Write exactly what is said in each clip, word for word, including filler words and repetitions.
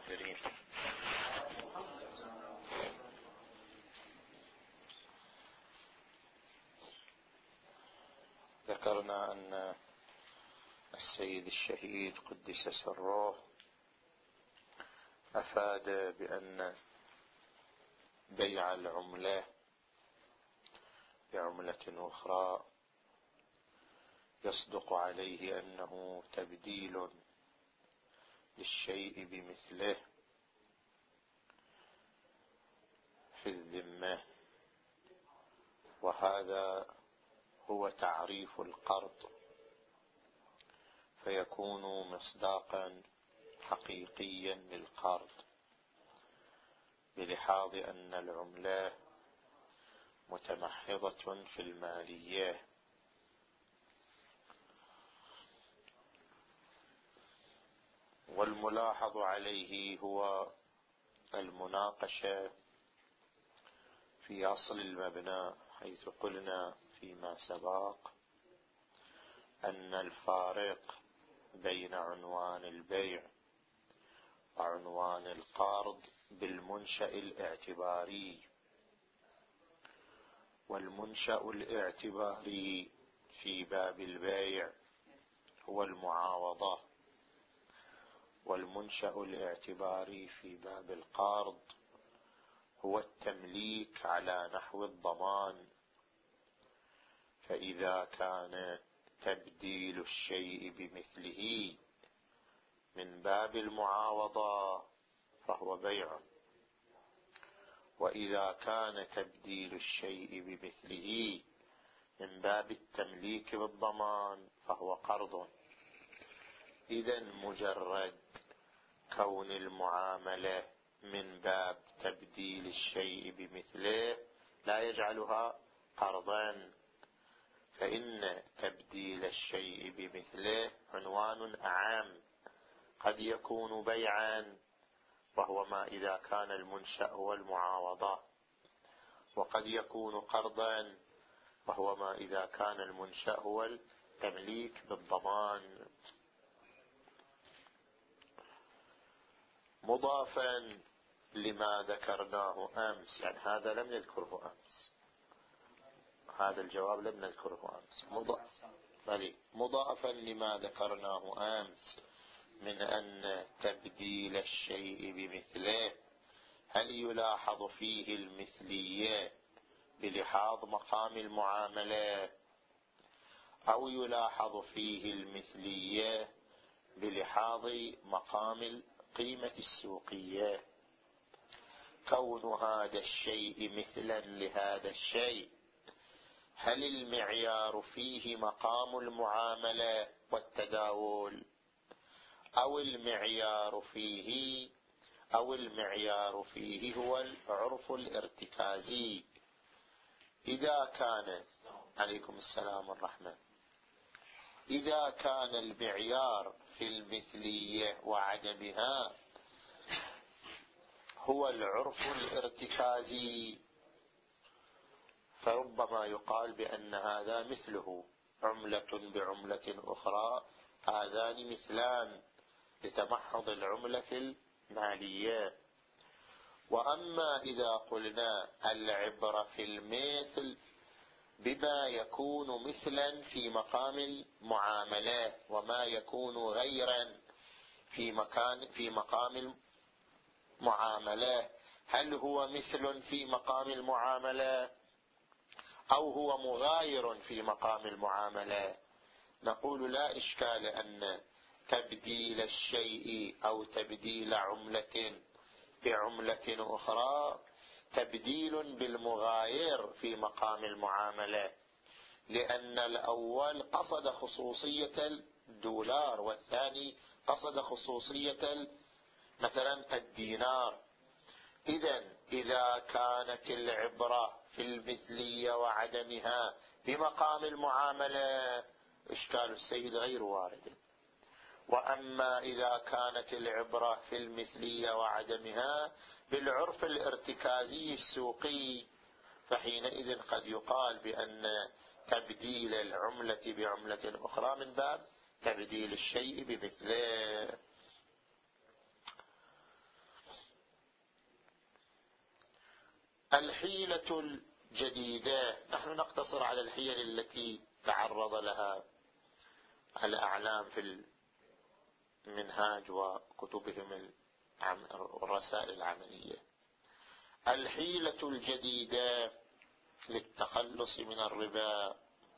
الحاضرين. ذكرنا أن السيد الشهيد قدس سره أفاد بأن بيع العملة بعملة أخرى يصدق عليه أنه تبديل للشيء بمثله في الذمة، وهذا هو تعريف القرض، فيكون مصداقا حقيقيا للقرض بلحاظ أن العملة متمحضة في المالية. والملاحظ عليه هو المناقشة في أصل المبنى، حيث قلنا فيما سبق أن الفارق بين عنوان البيع وعنوان القرض بالمنشأ الاعتباري، والمنشأ الاعتباري في باب البيع هو المعاوضة، والمنشأ الاعتباري في باب القرض هو التمليك على نحو الضمان. فإذا كان تبديل الشيء بمثله من باب المعاوضة فهو بيع، وإذا كان تبديل الشيء بمثله من باب التمليك بالضمان فهو قرض. إذن مجرد كون المعاملة من باب تبديل الشيء بمثله لا يجعلها قرضا، فإن تبديل الشيء بمثله عنوان أعم، قد يكون بيعا وهو ما إذا كان المنشأ هو المعاوضة، وقد يكون قرضا وهو ما إذا كان المنشأ هو التمليك بالضمان. مضافا لما ذكرناه أمس، يعني هذا لم نذكره أمس، هذا الجواب لم نذكره أمس، مضافا لما ذكرناه أمس من أن تبديل الشيء بمثله، هل يلاحظ فيه المثلية بلحاظ مقام المعاملة، أو يلاحظ فيه المثلية بلحاظ مقام القيمة السوقية؟ كون هذا الشيء مثلا لهذا الشيء، هل المعيار فيه مقام المعاملة والتداول، أو المعيار فيه أو المعيار فيه هو العرف الارتكازي؟ إذا كان عليكم السلام والرحمة إذا كان المعيار في المثلية وعدمها هو العرف الارتكازي، فربما يقال بأن هذا مثله عملة بعملة أخرى، هذان مثلان لتمحض العملة في المالية. وأما إذا قلنا العبرة في المثل بما يكون مثلا في مقام المعاملة وما يكون غيرا في مكان في مقام المعاملة، هل هو مثل في مقام المعاملة أو هو مغاير في مقام المعاملة؟ نقول لا إشكال أن تبديل الشيء أو تبديل عملة بعملة أخرى تبديل بالمغاير في مقام المعاملة، لأن الأول قصد خصوصية الدولار والثاني قصد خصوصية مثلا الدينار. إذن إذا كانت العبرة في المثلية وعدمها بمقام المعاملة إشكال السيد غير وارد، وأما إذا كانت العبرة في المثلية وعدمها بالعرف الارتكازي السوقي فحينئذ قد يقال بأن تبديل العملة بعملة أخرى من باب تبديل الشيء بمثله. الحيلة الجديدة، نحن نقتصر على الحيل التي تعرض لها الأعلام في المنهاج وكتبهم الرسائل العملية. الحيلة الجديدة للتخلص من الربا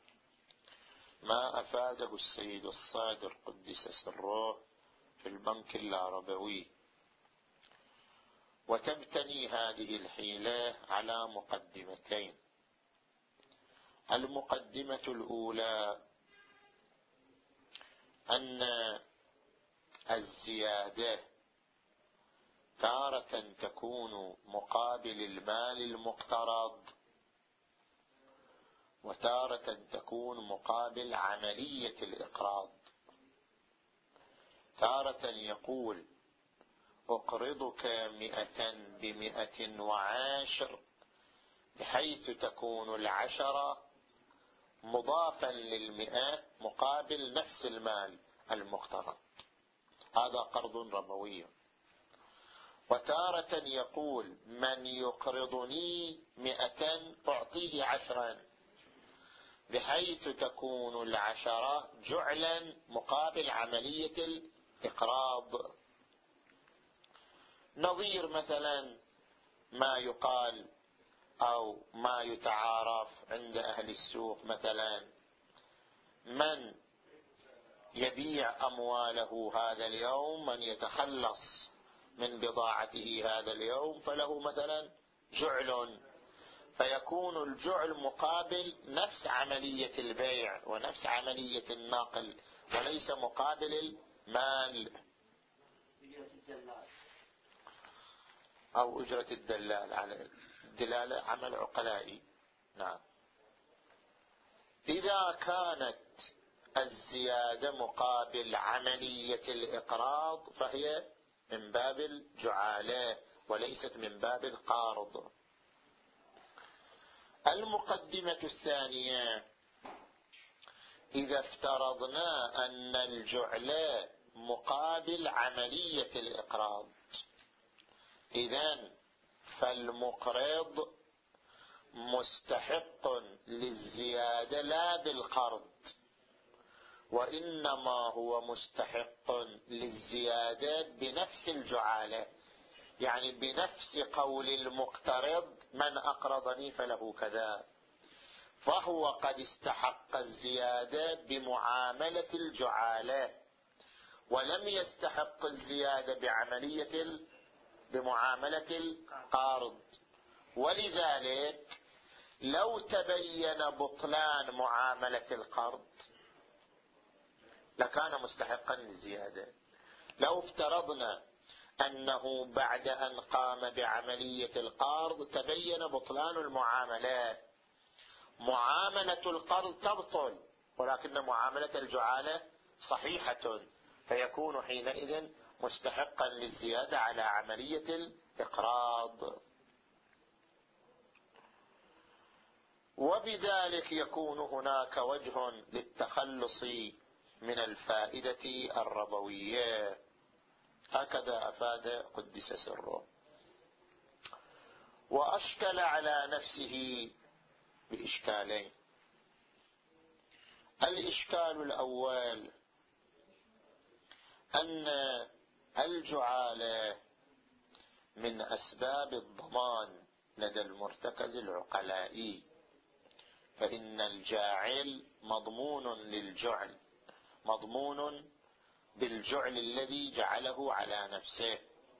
ما أفاده السيد الصادر قدس سره في البنك اللاربوي، وتبتني هذه الحيلة على مقدمتين. المقدمة الأولى أن الزيادة تارة تكون مقابل المال المقترض، وتارة تكون مقابل عملية الإقراض. تارة يقول أقرضك مئة بمئة وعاشر، بحيث تكون العشرة مضافا للمئة مقابل نفس المال المقترض، هذا قرض ربوي. وتارة يقول من يقرضني مئة أعطيه عشرا، بحيث تكون العشرة جعلا مقابل عملية الإقراض. نظير مثلا ما يقال أو ما يتعارف عند أهل السوق، مثلا من يبيع أمواله هذا اليوم، من يتخلص من بضاعته هذا اليوم، فله مثلا جعل، فيكون الجعل مقابل نفس عملية البيع ونفس عملية النقل، وليس مقابل المال أو أجرة الدلال. على الدلالة عمل عقلائي. نعم. إذا كانت الزيادة مقابل عملية الإقراض فهي من باب الجعالة وليست من باب القارض. المقدمة الثانية: إذا افترضنا أن الجعل مقابل عملية الإقراض، إذن فالمقرض مستحق للزيادة لا بالقرض، وإنما هو مستحق للزيادة بنفس الجعالة، يعني بنفس قول المقترض من أقرضني فله كذا، فهو قد استحق الزيادة بمعاملة الجعالة، ولم يستحق الزيادة بعملية بمعاملة القارض. ولذلك لو تبين بطلان معاملة القرض لكان مستحقا للزيادة. لو افترضنا أنه بعد أن قام بعملية القرض تبين بطلان المعاملات، معاملة القرض تبطل ولكن معاملة الجعالة صحيحة، فيكون حينئذ مستحقا للزيادة على عملية الإقراض. وبذلك يكون هناك وجه للتخلص من الفائدة الربوية. هكذا أفاد قدس سره. وأشكل على نفسه بإشكالين. الإشكال الأول أن الجعالة من أسباب الضمان لدى المرتكز العقلائي، فإن الجاعل مضمون للجعل، مضمون بالجعل الذي جعله على نفسه.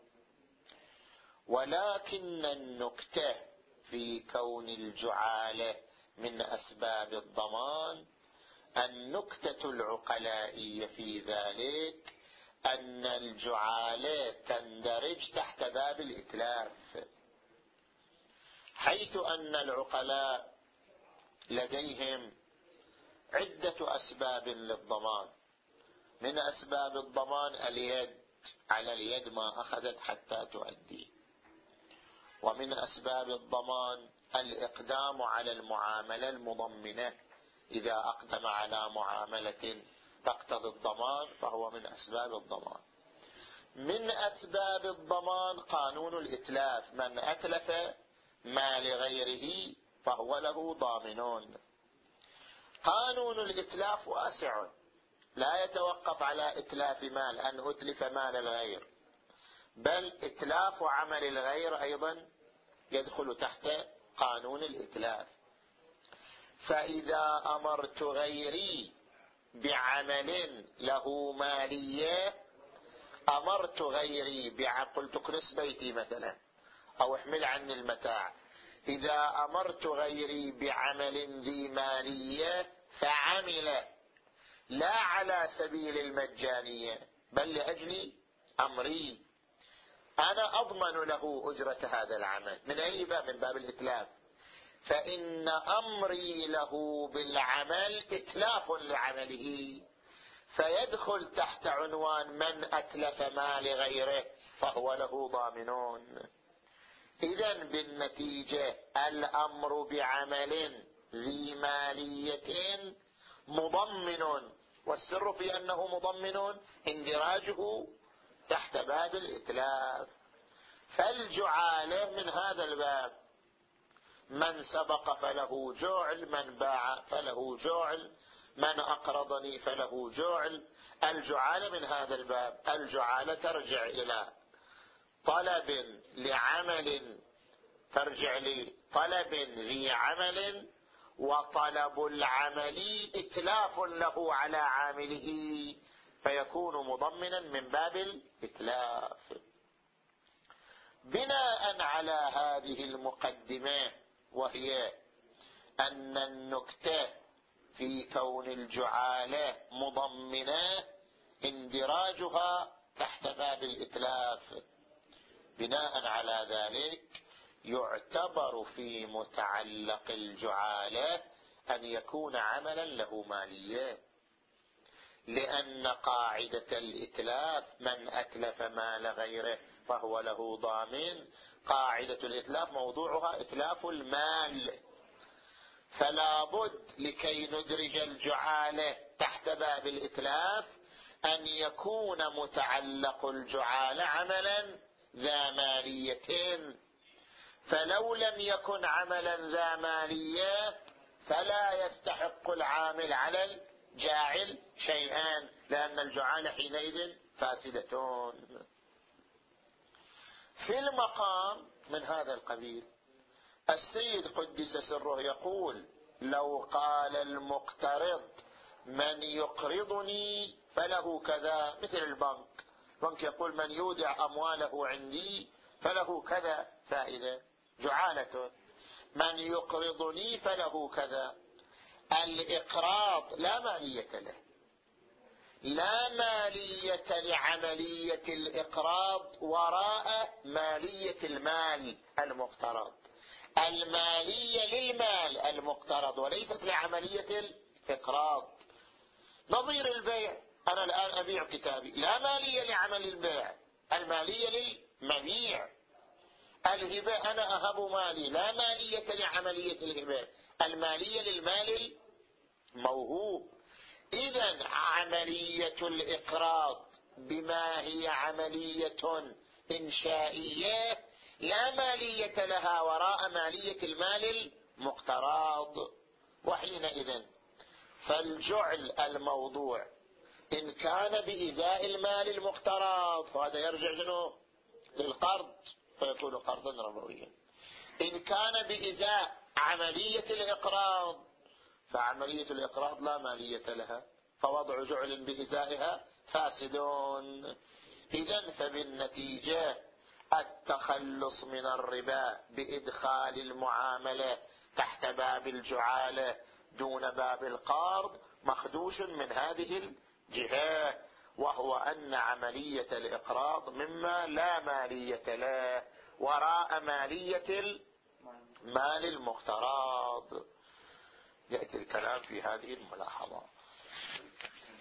ولكن النكتة في كون الجعالة من أسباب الضمان، النكتة العقلائية في ذلك أن الجعالة تندرج تحت باب الإتلاف، حيث أن العقلاء لديهم عدة أسباب للضمان. من أسباب الضمان اليد، على اليد ما أخذت حتى تؤدي. ومن أسباب الضمان الإقدام على المعاملة المضمنة، إذا أقدم على معاملة تقتضي الضمان فهو من أسباب الضمان. من أسباب الضمان قانون الإتلاف، من أتلف مال غيره فهو له ضامنون. قانون الإتلاف واسع، لا يتوقف على إتلاف مال، أن أتلف مال الغير، بل إتلاف عمل الغير أيضا يدخل تحت قانون الإتلاف. فإذا أمرت غيري بعمل له مالية، أمرت غيري قلت اكنس بيتي مثلا أو احمل عني المتاع، إذا أمرت غيري بعمل ذي مالية فعمل لا على سبيل المجانية بل لأجل أمري، أنا أضمن له أجرة هذا العمل. من أي باب؟ من باب الإتلاف. فإن أمري له بالعمل إتلاف لعمله، فيدخل تحت عنوان من أتلف مال غيره فهو له ضامنون. إذن بالنتيجة الأمر بعمل ذي مالية مضمن، والسر في أنه مضمن اندراجه تحت باب الإتلاف. فالجعالة من هذا الباب، من سبق فله جعل، من باع فله جعل، من أقرضني فله جعل. الجعالة من هذا الباب. الجعالة ترجع إلى طلب لعمل، ترجع لطلب ذي عمل، وطلب العمل إتلاف له على عامله فيكون مضمنا من باب الإتلاف. بناء على هذه المقدمة، وهي أن النكتة في كون الجعالة مضمنة اندراجها تحت باب الإتلاف، بناء على ذلك يعتبر في متعلق الجعالة أن يكون عملا له مالية، لأن قاعدة الإتلاف من أتلف مال غيره فهو له ضامن، قاعدة الإتلاف موضوعها إتلاف المال، فلا بد لكي ندرج الجعالة تحت باب الإتلاف أن يكون متعلق الجعالة عملا ذا مالية، فلو لم يكن عملا ذا مالية فلا يستحق العامل على الجاعل شيئا، لأن الجعالة حينئذ فاسدتون. في المقام من هذا القبيل السيد قدس سره يقول: لو قال المقترض من يقرضني فله كذا، مثل البنك، البنك يقول من يودع أمواله عندي فله كذا فائدة، جعالة، من يقرضني فله كذا. الإقراض لا مالية له، لا مالية لعملية الإقراض وراء مالية المال المقترض، المالية للمال المقترض وليست لعملية الإقراض. نظير البيع، أنا الآن أبيع كتابي، لا مالية لعمل البيع، المالية للمبيع. الهبة، أنا أهب مالي، لا مالية لعملية الهبة، المالية للمال الموهوب. إذن عملية الإقراض بما هي عملية إنشائية لا مالية لها وراء مالية المال المقترض، وحينئذ فالجعل الموضوع إن كان بإزاء المال المقترض فهذا يرجع شنو؟ للقرض فيكون قرضا ربويا. إن كان بإزاء عملية الإقراض فعملية الإقراض لا مالية لها، فوضع جعل بإزائها فاسدون. إذن فبالنتيجة التخلص من الربا بإدخال المعاملة تحت باب الجعالة دون باب القرض مخدوش من هذه الجهة، وهو أن عملية الإقراض مما لا مالية له وراء مالية المال المقترض. يأتي الكلام في هذه الملاحظة.